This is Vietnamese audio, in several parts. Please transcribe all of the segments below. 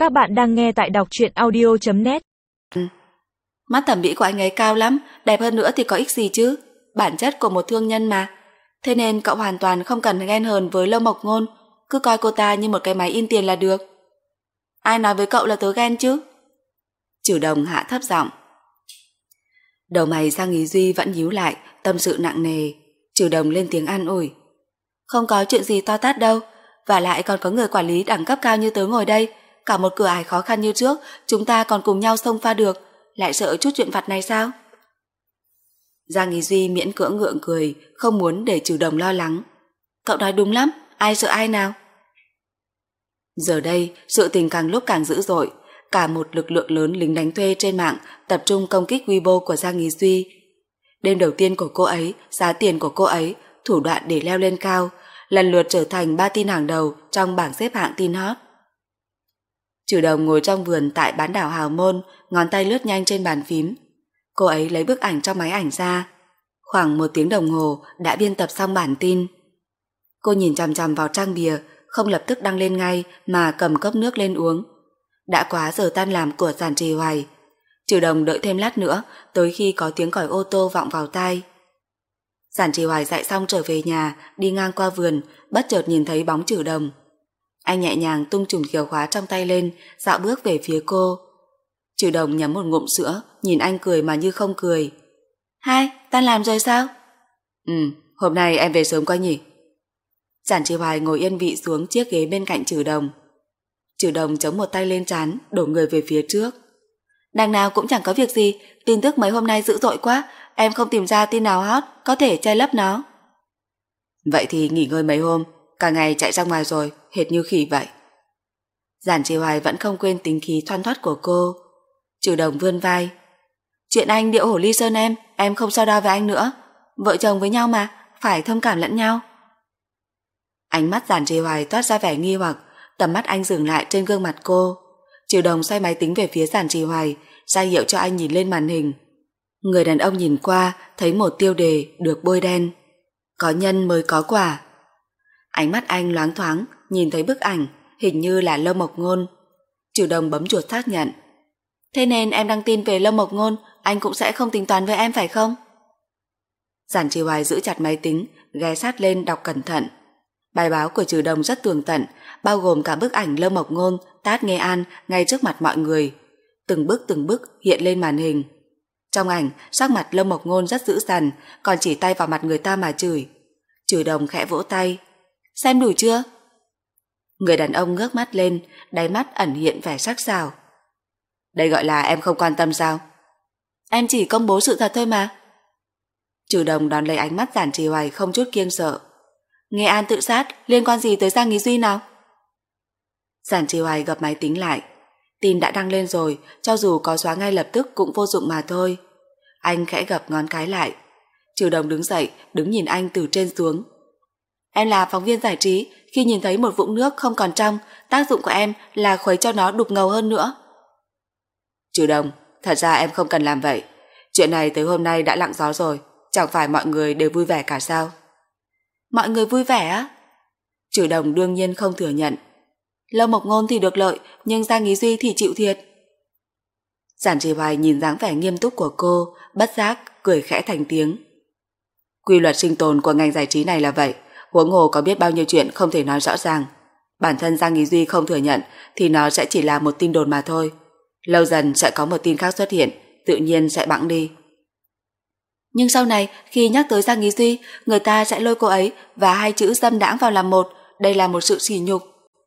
Các bạn đang nghe tại đọc truyện audio.net. Mắt thẩm mỹ của anh ấy cao lắm, đẹp hơn nữa thì có ích gì chứ, bản chất của một thương nhân mà. Thế nên cậu hoàn toàn không cần ghen hờn với Lâu Mộc Ngôn, cứ coi cô ta như một cái máy in tiền là được. Ai nói với cậu là tớ ghen chứ? Trừ Đồng hạ thấp giọng. Đầu mày Giang Ý Duy vẫn nhíu lại, tâm sự nặng nề. Trừ Đồng lên tiếng an ủi. Không có chuyện gì to tát đâu, và lại còn có người quản lý đẳng cấp cao như tớ ngồi đây. Cả một cửa ải khó khăn như trước, chúng ta còn cùng nhau xông pha được, lại sợ chút chuyện vặt này sao? Giang Ý Duy miễn cưỡng gượng cười, không muốn để Trừ Đồng lo lắng. Cậu nói đúng lắm, ai sợ ai nào? Giờ đây, sự tình càng lúc càng dữ dội, cả một lực lượng lớn lính đánh thuê trên mạng tập trung công kích Weibo của Giang Ý Duy. Đêm đầu tiên của cô ấy, giá tiền của cô ấy, thủ đoạn để leo lên cao, lần lượt trở thành 3 tin hàng đầu trong bảng xếp hạng tin hot. Trừ Đồng ngồi trong vườn tại bán đảo Hào Môn, ngón tay lướt nhanh trên bàn phím. Cô ấy lấy bức ảnh trong máy ảnh ra. Khoảng 1 tiếng đồng hồ đã biên tập xong bản tin. Cô nhìn chằm chằm vào trang bìa, không lập tức đăng lên ngay mà cầm cốc nước lên uống. Đã quá giờ tan làm của Giản Trì Hoài. Trừ Đồng đợi thêm lát nữa, tới khi có tiếng còi ô tô vọng vào tai. Giản Trì Hoài dạy xong trở về nhà, đi ngang qua vườn, bất chợt nhìn thấy bóng Trừ Đồng. Anh nhẹ nhàng tung chùm chìa khóa trong tay lên, dạo bước về phía cô. Trừ Đồng nhấm một ngụm sữa, nhìn anh cười mà như không cười. Hai, tan làm rồi sao? Hôm nay em về sớm quá nhỉ? Giản Trì Hoài ngồi yên vị xuống chiếc ghế bên cạnh Trừ Đồng. Trừ Đồng chống một tay lên trán, đổ người về phía trước. Đằng nào cũng chẳng có việc gì, tin tức mấy hôm nay dữ dội quá, em không tìm ra tin nào hot có thể che lấp nó. Vậy thì nghỉ ngơi mấy hôm, cả ngày chạy ra ngoài rồi, hệt như khỉ vậy. Giản Trì Hoài vẫn không quên tính khí thoăn thoắt của cô. Trừ Đồng vươn vai. Chuyện anh điệu hổ ly sơn em không so đo với anh nữa. Vợ chồng với nhau mà, phải thông cảm lẫn nhau. Ánh mắt Giản Trì Hoài toát ra vẻ nghi hoặc, tầm mắt anh dừng lại trên gương mặt cô. Trừ Đồng xoay máy tính về phía Giản Trì Hoài, ra hiệu cho anh nhìn lên màn hình. Người đàn ông nhìn qua, thấy một tiêu đề được bôi đen. Có nhân mới có quả. Ánh mắt anh loáng thoáng, nhìn thấy bức ảnh, hình như là Lâu Mộc Ngôn. Trừ Đồng bấm chuột xác nhận. Thế nên em đăng tin về Lâu Mộc Ngôn, anh cũng sẽ không tính toán với em phải không? Giản Trì Hoài giữ chặt máy tính, ghé sát lên đọc cẩn thận. Bài báo của Trừ Đồng rất tường tận, bao gồm cả bức ảnh Lâu Mộc Ngôn tát Nghệ An ngay trước mặt mọi người. Từng bức hiện lên màn hình. Trong ảnh, sắc mặt Lâu Mộc Ngôn rất dữ dằn, còn chỉ tay vào mặt người ta mà chửi. Trừ Đồng khẽ vỗ tay. Xem đủ chưa? Người đàn ông ngước mắt lên, đáy mắt ẩn hiện vẻ sắc sảo. Đây gọi là em không quan tâm sao? Em chỉ công bố sự thật thôi mà. Trừ Đồng đón lấy ánh mắt Giản Trì Hoài không chút kiêng sợ. Nghệ An tự sát liên quan gì tới Giang Ý Duy nào? Giản Trì Hoài gập máy tính lại. Tin đã đăng lên rồi, cho dù có xóa ngay lập tức cũng vô dụng mà thôi. Anh khẽ gập ngón cái lại. Trừ Đồng đứng dậy, đứng nhìn anh từ trên xuống. Em là phóng viên giải trí, khi nhìn thấy một vũng nước không còn trong, tác dụng của em là khuấy cho nó đục ngầu hơn nữa. Trừ Đồng, thật ra em không cần làm vậy. Chuyện này tới hôm nay đã lặng gió rồi, chẳng phải mọi người đều vui vẻ cả sao? Mọi người vui vẻ á? Trừ Đồng đương nhiên không thừa nhận. Lâu Mộc Ngôn thì được lợi, nhưng Giang Ý Duy thì chịu thiệt. Giản Trì Hoài nhìn dáng vẻ nghiêm túc của cô, bất giác cười khẽ thành tiếng. Quy luật sinh tồn của ngành giải trí này là vậy, huống hồ có biết bao nhiêu chuyện không thể nói rõ ràng. Bản thân Giang Ý Duy không thừa nhận thì nó sẽ chỉ là một tin đồn mà thôi. Lâu dần sẽ có một tin khác xuất hiện, tự nhiên sẽ bẵng đi. Nhưng sau này, khi nhắc tới Giang Ý Duy, người ta sẽ lôi cô ấy và hai chữ dâm đãng vào làm một, đây là một sự sỉ nhục.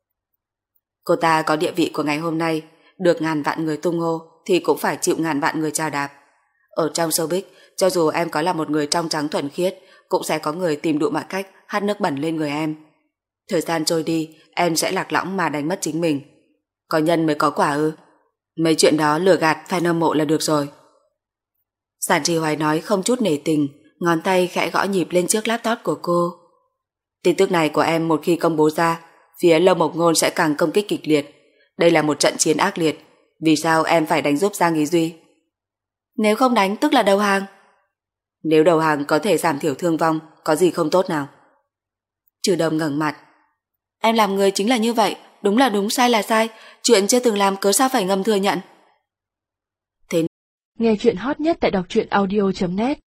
Cô ta có địa vị của ngày hôm nay, được ngàn vạn người tung hô thì cũng phải chịu ngàn vạn người chào đạp. Ở trong showbiz, cho dù em có là một người trong trắng thuần khiết, cũng sẽ có người tìm đủ mọi cách hắt nước bẩn lên người em. Thời gian trôi đi, em sẽ lạc lõng mà đánh mất chính mình. Có nhân mới có quả ư? Mấy chuyện đó lừa gạt fan hâm mộ là được rồi. Giản Trì Hoài nói không chút nể tình, ngón tay khẽ gõ nhịp lên chiếc laptop của cô. Tin tức này của em một khi công bố ra, phía Lâu Mộc Ngôn sẽ càng công kích kịch liệt. Đây là một trận chiến ác liệt. Vì sao em phải đánh giúp Giang Ý Duy? Nếu không đánh tức là đầu hàng. Nếu đầu hàng có thể giảm thiểu thương vong, có gì không tốt nào? Trừ Đồng ngẩng mặt. Em làm người chính là như vậy, đúng là đúng, sai là sai, chuyện chưa từng làm cớ sao phải ngầm thừa nhận. Nghe chuyện hot nhất tại đọc truyện audio.net